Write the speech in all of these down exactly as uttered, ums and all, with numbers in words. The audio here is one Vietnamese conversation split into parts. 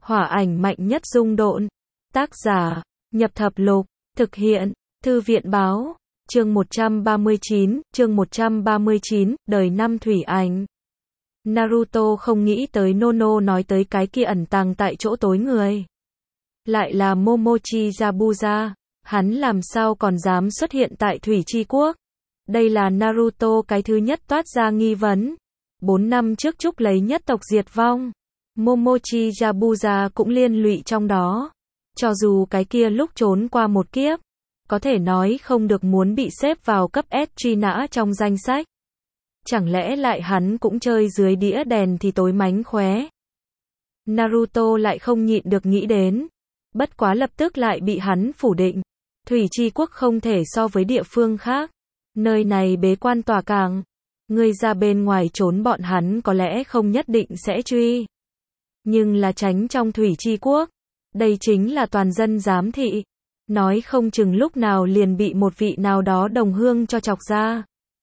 Hỏa ảnh mạnh nhất dung độn. Tác giả, Nhập Thập Lục, thực hiện, Thư viện báo, chương một trăm ba mươi chín, chương một trăm ba mươi chín, đời năm thủy ảnh. Naruto không nghĩ tới Nono nói tới cái kia ẩn tàng tại chỗ tối người. Lại là Momochi Yabuza, hắn làm sao còn dám xuất hiện tại Thủy Chi Quốc. Đây là Naruto cái thứ nhất toát ra nghi vấn. Bốn năm trước Trúc lấy nhất tộc diệt vong. Momochi Yabuza cũng liên lụy trong đó. Cho dù cái kia lúc trốn qua một kiếp, có thể nói không được muốn bị xếp vào cấp S truy nã trong danh sách. Chẳng lẽ lại hắn cũng chơi dưới đĩa đèn thì tối mánh khóe. Naruto lại không nhịn được nghĩ đến. Bất quá lập tức lại bị hắn phủ định. Thủy Chi Quốc không thể so với địa phương khác. Nơi này bế quan tòa cảng. Người ra bên ngoài trốn bọn hắn có lẽ không nhất định sẽ truy. Nhưng là tránh trong Thủy Chi Quốc. Đây chính là toàn dân giám thị. Nói không chừng lúc nào liền bị một vị nào đó đồng hương cho chọc ra.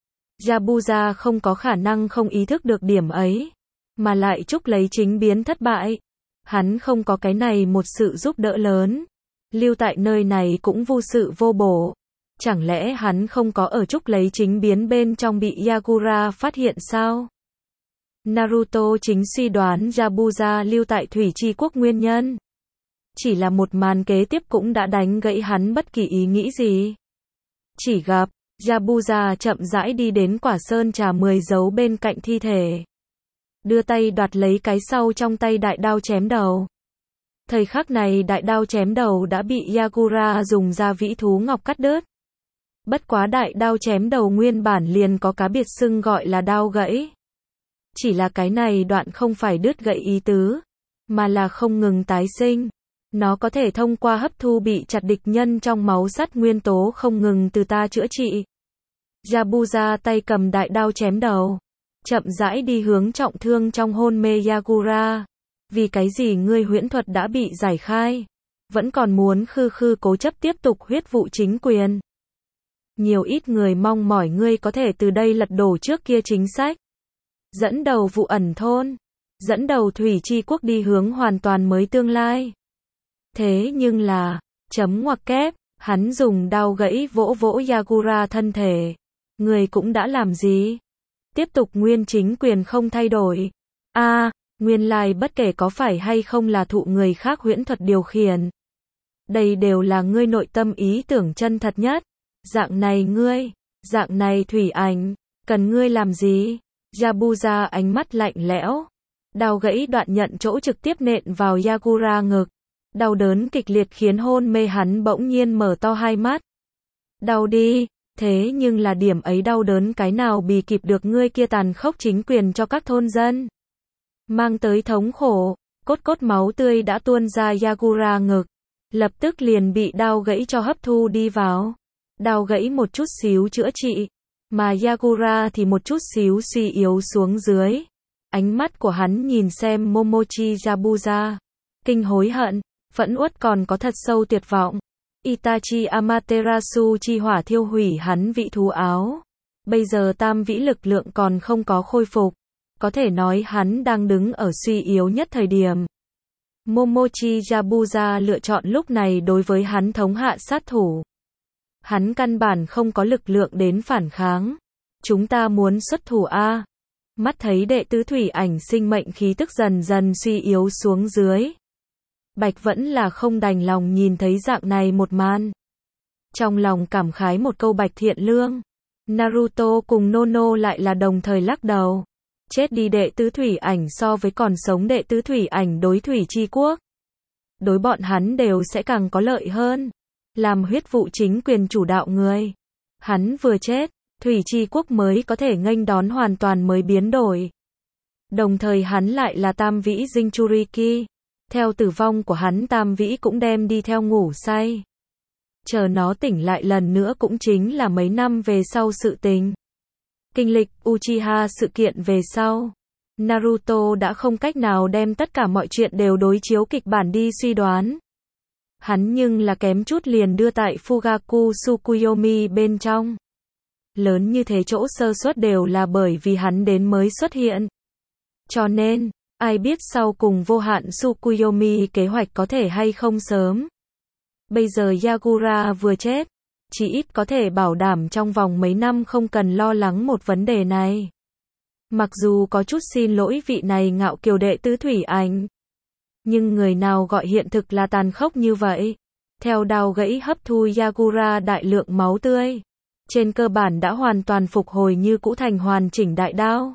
Yabuza không có khả năng không ý thức được điểm ấy. Mà lại Trúc lấy chính biến thất bại. Hắn không có cái này một sự giúp đỡ lớn. Lưu tại nơi này cũng vô sự vô bổ. Chẳng lẽ hắn không có ở Trúc lấy chính biến bên trong bị Yagura phát hiện sao? Naruto chính suy đoán Yabuza lưu tại Thủy Chi Quốc nguyên nhân. Chỉ là một màn kế tiếp cũng đã đánh gãy hắn bất kỳ ý nghĩ gì. Chỉ gặp, Yabuza chậm rãi đi đến quả sơn trà mười dấu bên cạnh thi thể. Đưa tay đoạt lấy cái sau trong tay đại đao chém đầu. Thời khắc này đại đao chém đầu đã bị Yagura dùng ra vĩ thú ngọc cắt đứt. Bất quá đại đao chém đầu nguyên bản liền có cá biệt xưng gọi là đao gãy. Chỉ là cái này đoạn không phải đứt gãy ý tứ, mà là không ngừng tái sinh. Nó có thể thông qua hấp thu bị chặt địch nhân trong máu sắt nguyên tố không ngừng từ ta chữa trị. Yabuza tay cầm đại đao chém đầu. Chậm rãi đi hướng trọng thương trong hôn mê Yagura. Vì cái gì ngươi huyễn thuật đã bị giải khai? Vẫn còn muốn khư khư cố chấp tiếp tục huyết vụ chính quyền. Nhiều ít người mong mỏi ngươi có thể từ đây lật đổ trước kia chính sách. Dẫn đầu vụ ẩn thôn. Dẫn đầu Thủy Chi Quốc đi hướng hoàn toàn mới tương lai. Thế nhưng là, chấm ngoặc kép, hắn dùng đao gãy vỗ vỗ Yagura thân thể. Người cũng đã làm gì? Tiếp tục nguyên chính quyền không thay đổi. A, à, nguyên lai bất kể có phải hay không là thụ người khác huyễn thuật điều khiển. Đây đều là ngươi nội tâm ý tưởng chân thật nhất. Dạng này ngươi, dạng này thủy ảnh, cần ngươi làm gì? Yabuza ánh mắt lạnh lẽo. Đao gãy đoạn nhận chỗ trực tiếp nện vào Yagura ngực. Đau đớn kịch liệt khiến hôn mê hắn bỗng nhiên mở to hai mắt. Đau đi, thế nhưng là điểm ấy đau đớn cái nào bì kịp được ngươi kia tàn khốc chính quyền cho các thôn dân. Mang tới thống khổ, cốt cốt máu tươi đã tuôn ra Yagura ngực. Lập tức liền bị đao gãy cho hấp thu đi vào. Đao gãy một chút xíu chữa trị. Mà Yagura thì một chút xíu suy yếu xuống dưới. Ánh mắt của hắn nhìn xem Momochi Yabuza. Kinh hối hận. Phẫn uất còn có thật sâu tuyệt vọng. Itachi Amaterasu chi hỏa thiêu hủy hắn vĩ thú áo. Bây giờ tam vĩ lực lượng còn không có khôi phục. Có thể nói hắn đang đứng ở suy yếu nhất thời điểm. Momochi Yabuza lựa chọn lúc này đối với hắn thống hạ sát thủ. Hắn căn bản không có lực lượng đến phản kháng. Chúng ta muốn xuất thủ A. Mắt thấy đệ tứ thủy ảnh sinh mệnh khí tức dần dần suy yếu xuống dưới. Bạch vẫn là không đành lòng nhìn thấy dạng này một màn. Trong lòng cảm khái một câu Bạch thiện lương. Naruto cùng Nono lại là đồng thời lắc đầu. Chết đi đệ tứ thủy ảnh so với còn sống đệ tứ thủy ảnh đối Thủy Chi Quốc. Đối bọn hắn đều sẽ càng có lợi hơn. Làm huyết vụ chính quyền chủ đạo người. Hắn vừa chết, Thủy Chi Quốc mới có thể nghênh đón hoàn toàn mới biến đổi. Đồng thời hắn lại là tam vĩ Jinchuriki. Theo tử vong của hắn tam vĩ cũng đem đi theo ngủ say. Chờ nó tỉnh lại lần nữa cũng chính là mấy năm về sau sự tình. Kinh lịch Uchiha sự kiện về sau. Naruto đã không cách nào đem tất cả mọi chuyện đều đối chiếu kịch bản đi suy đoán. Hắn nhưng là kém chút liền đưa tại Fugaku Tsukuyomi bên trong. Lớn như thế chỗ sơ suất đều là bởi vì hắn đến mới xuất hiện. Cho nên, Ai biết sau cùng vô hạn Tsukuyomi kế hoạch có thể hay không sớm. Bây giờ Yagura vừa chết, chỉ ít có thể bảo đảm trong vòng mấy năm không cần lo lắng một vấn đề này. Mặc dù có chút xin lỗi vị này ngạo kiều đệ tứ thủy ảnh, nhưng người nào gọi hiện thực là tàn khốc như vậy. Theo đao gãy hấp thu Yagura đại lượng máu tươi, trên cơ bản đã hoàn toàn phục hồi như cũ thành hoàn chỉnh đại đao.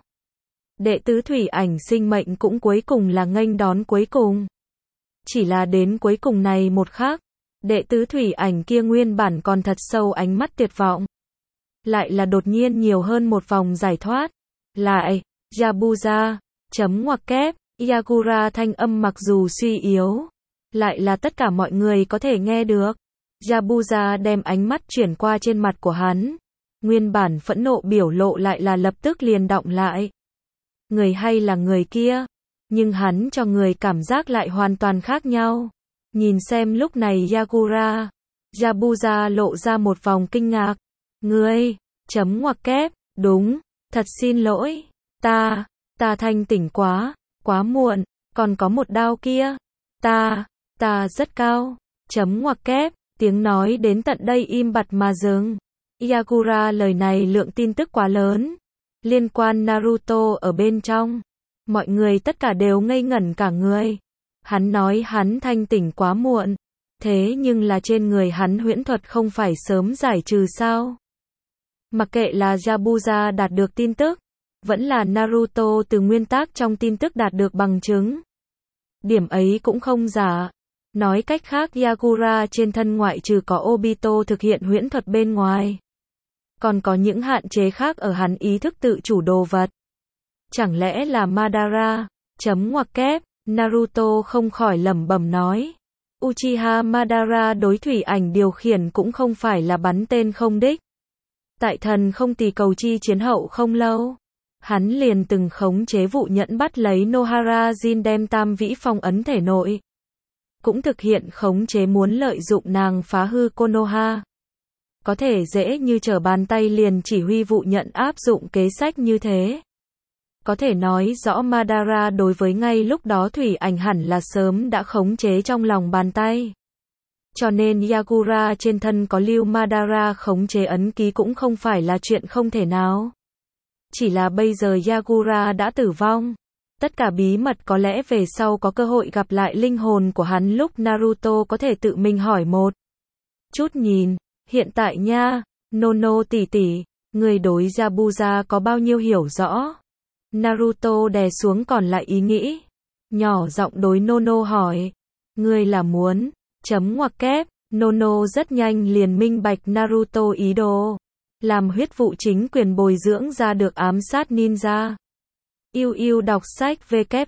Đệ tứ thủy ảnh sinh mệnh cũng cuối cùng là nghênh đón cuối cùng. Chỉ là đến cuối cùng này một khắc, đệ tứ thủy ảnh kia nguyên bản còn thật sâu ánh mắt tuyệt vọng. Lại là đột nhiên nhiều hơn một vòng giải thoát. Lại, Yabuza, chấm ngoặc kép, Yagura thanh âm mặc dù suy yếu, lại là tất cả mọi người có thể nghe được. Yabuza đem ánh mắt chuyển qua trên mặt của hắn. Nguyên bản phẫn nộ biểu lộ lại là lập tức liền đọng lại. Người hay là người kia, nhưng hắn cho người cảm giác lại hoàn toàn khác nhau. Nhìn xem lúc này Yagura, Yabuza lộ ra một vòng kinh ngạc. Ngươi, chấm ngoặc kép, đúng, thật xin lỗi, ta, ta thanh tỉnh quá, quá muộn, còn có một đao kia, ta, ta rất cao, chấm ngoặc kép, tiếng nói đến tận đây im bặt mà dừng. Yagura lời này lượng tin tức quá lớn, liên quan Naruto ở bên trong, mọi người tất cả đều ngây ngẩn cả người. Hắn nói hắn thanh tỉnh quá muộn, thế nhưng là trên người hắn huyễn thuật không phải sớm giải trừ sao? Mặc kệ là Yabuza đạt được tin tức, vẫn là Naruto từ nguyên tắc trong tin tức đạt được bằng chứng. Điểm ấy cũng không giả. Nói cách khác Yagura trên thân ngoại trừ có Obito thực hiện huyễn thuật bên ngoài, còn có những hạn chế khác ở hắn ý thức tự chủ đồ vật. Chẳng lẽ là Madara, chấm ngoặc kép, Naruto không khỏi lẩm bẩm nói. Uchiha Madara đối thủy ảnh điều khiển cũng không phải là bắn tên không đích. Tại thần không tỳ cầu chi chiến hậu không lâu, hắn liền từng khống chế vụ nhẫn bắt lấy Nohara Jin đem tam vĩ phong ấn thể nội. Cũng thực hiện khống chế muốn lợi dụng nàng phá hư Konoha. Có thể dễ như trở bàn tay liền chỉ huy vụ nhận áp dụng kế sách như thế. Có thể nói rõ Madara đối với ngay lúc đó thủy ảnh hẳn là sớm đã khống chế trong lòng bàn tay. Cho nên Yagura trên thân có lưu Madara khống chế ấn ký cũng không phải là chuyện không thể nào. Chỉ là bây giờ Yagura đã tử vong. Tất cả bí mật có lẽ về sau có cơ hội gặp lại linh hồn của hắn lúc Naruto có thể tự mình hỏi một chút nhìn. Hiện tại nha, Nono tỷ tỷ, người đối Yabuza có bao nhiêu hiểu rõ? Naruto đè xuống còn lại ý nghĩ. Nhỏ giọng đối Nono hỏi. Ngươi là muốn, chấm ngoặc kép, Nono rất nhanh liền minh bạch Naruto ý đồ. Làm huyết vụ chính quyền bồi dưỡng ra được ám sát ninja. Yêu yêu đọc sách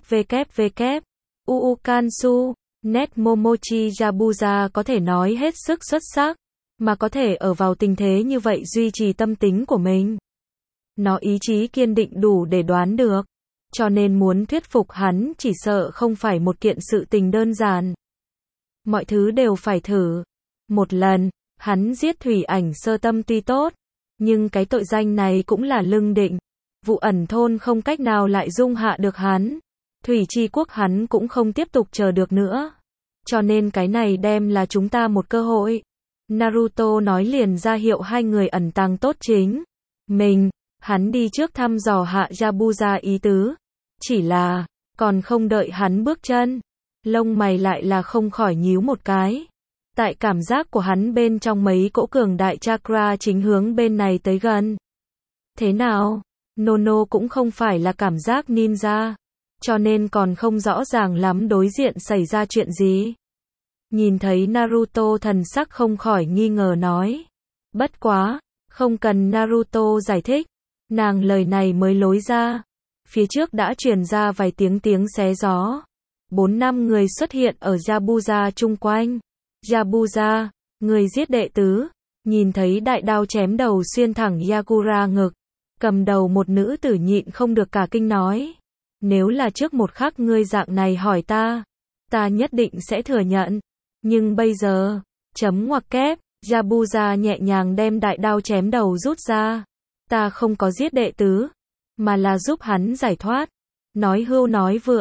www. Uukansu, net Momochi Yabuza có thể nói hết sức xuất sắc, mà có thể ở vào tình thế như vậy duy trì tâm tính của mình. Nó ý chí kiên định đủ để đoán được, cho nên muốn thuyết phục hắn chỉ sợ không phải một kiện sự tình đơn giản. Mọi thứ đều phải thử. Một lần, hắn giết thủy ảnh sơ tâm tuy tốt, nhưng cái tội danh này cũng là lưng định. Vụ ẩn thôn không cách nào lại dung hạ được hắn. Thủy chi quốc hắn cũng không tiếp tục chờ được nữa. Cho nên cái này đem là chúng ta một cơ hội. Naruto nói liền ra hiệu hai người ẩn tàng tốt chính mình. Hắn đi trước thăm dò hạ Yabuza ý tứ. Chỉ là, còn không đợi hắn bước chân, lông mày lại là không khỏi nhíu một cái. Tại cảm giác của hắn bên trong mấy cỗ cường đại chakra chính hướng bên này tới gần. Thế nào? Nono cũng không phải là cảm giác ninja, cho nên còn không rõ ràng lắm đối diện xảy ra chuyện gì. Nhìn thấy Naruto thần sắc không khỏi nghi ngờ nói. Bất quá, không cần Naruto giải thích, nàng lời này mới lối ra. Phía trước đã truyền ra vài tiếng tiếng xé gió. Bốn năm người xuất hiện ở Yabuza chung quanh. Yabuza, người giết đệ tứ, nhìn thấy đại đao chém đầu xuyên thẳng Yagura ngực. Cầm đầu một nữ tử nhịn không được cả kinh nói. Nếu là trước một khắc ngươi dạng này hỏi ta, ta nhất định sẽ thừa nhận. Nhưng bây giờ, chấm ngoặc kép, Yabuza nhẹ nhàng đem đại đao chém đầu rút ra. Ta không có giết đệ tứ, mà là giúp hắn giải thoát. Nói hưu nói vượn,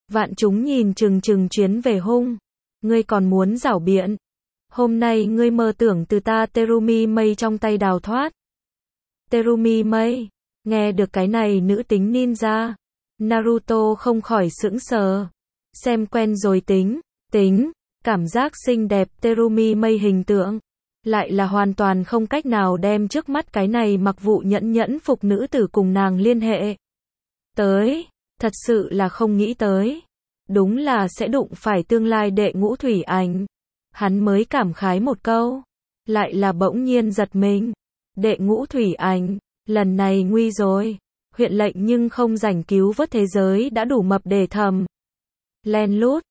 Vạn chúng nhìn chừng chừng chuyến về hung. Ngươi còn muốn giảo biện. Hôm nay ngươi mơ tưởng từ ta Terumi mây trong tay đào thoát. Terumi mây. Nghe được cái này nữ tính ninja. Naruto không khỏi sững sờ. Xem quen rồi tính, tính, cảm giác xinh đẹp Terumi mây hình tượng. Lại là hoàn toàn không cách nào đem trước mắt cái này mặc vụ nhẫn nhẫn phục nữ tử cùng nàng liên hệ. Tới, thật sự là không nghĩ tới. Đúng là sẽ đụng phải tương lai đệ ngũ thủy ảnh. Hắn mới cảm khái một câu. Lại là bỗng nhiên giật mình. Đệ ngũ thủy ảnh, lần này nguy rồi. Huyện lệnh nhưng không rảnh cứu vớt thế giới đã đủ mập để thầm. Len lút,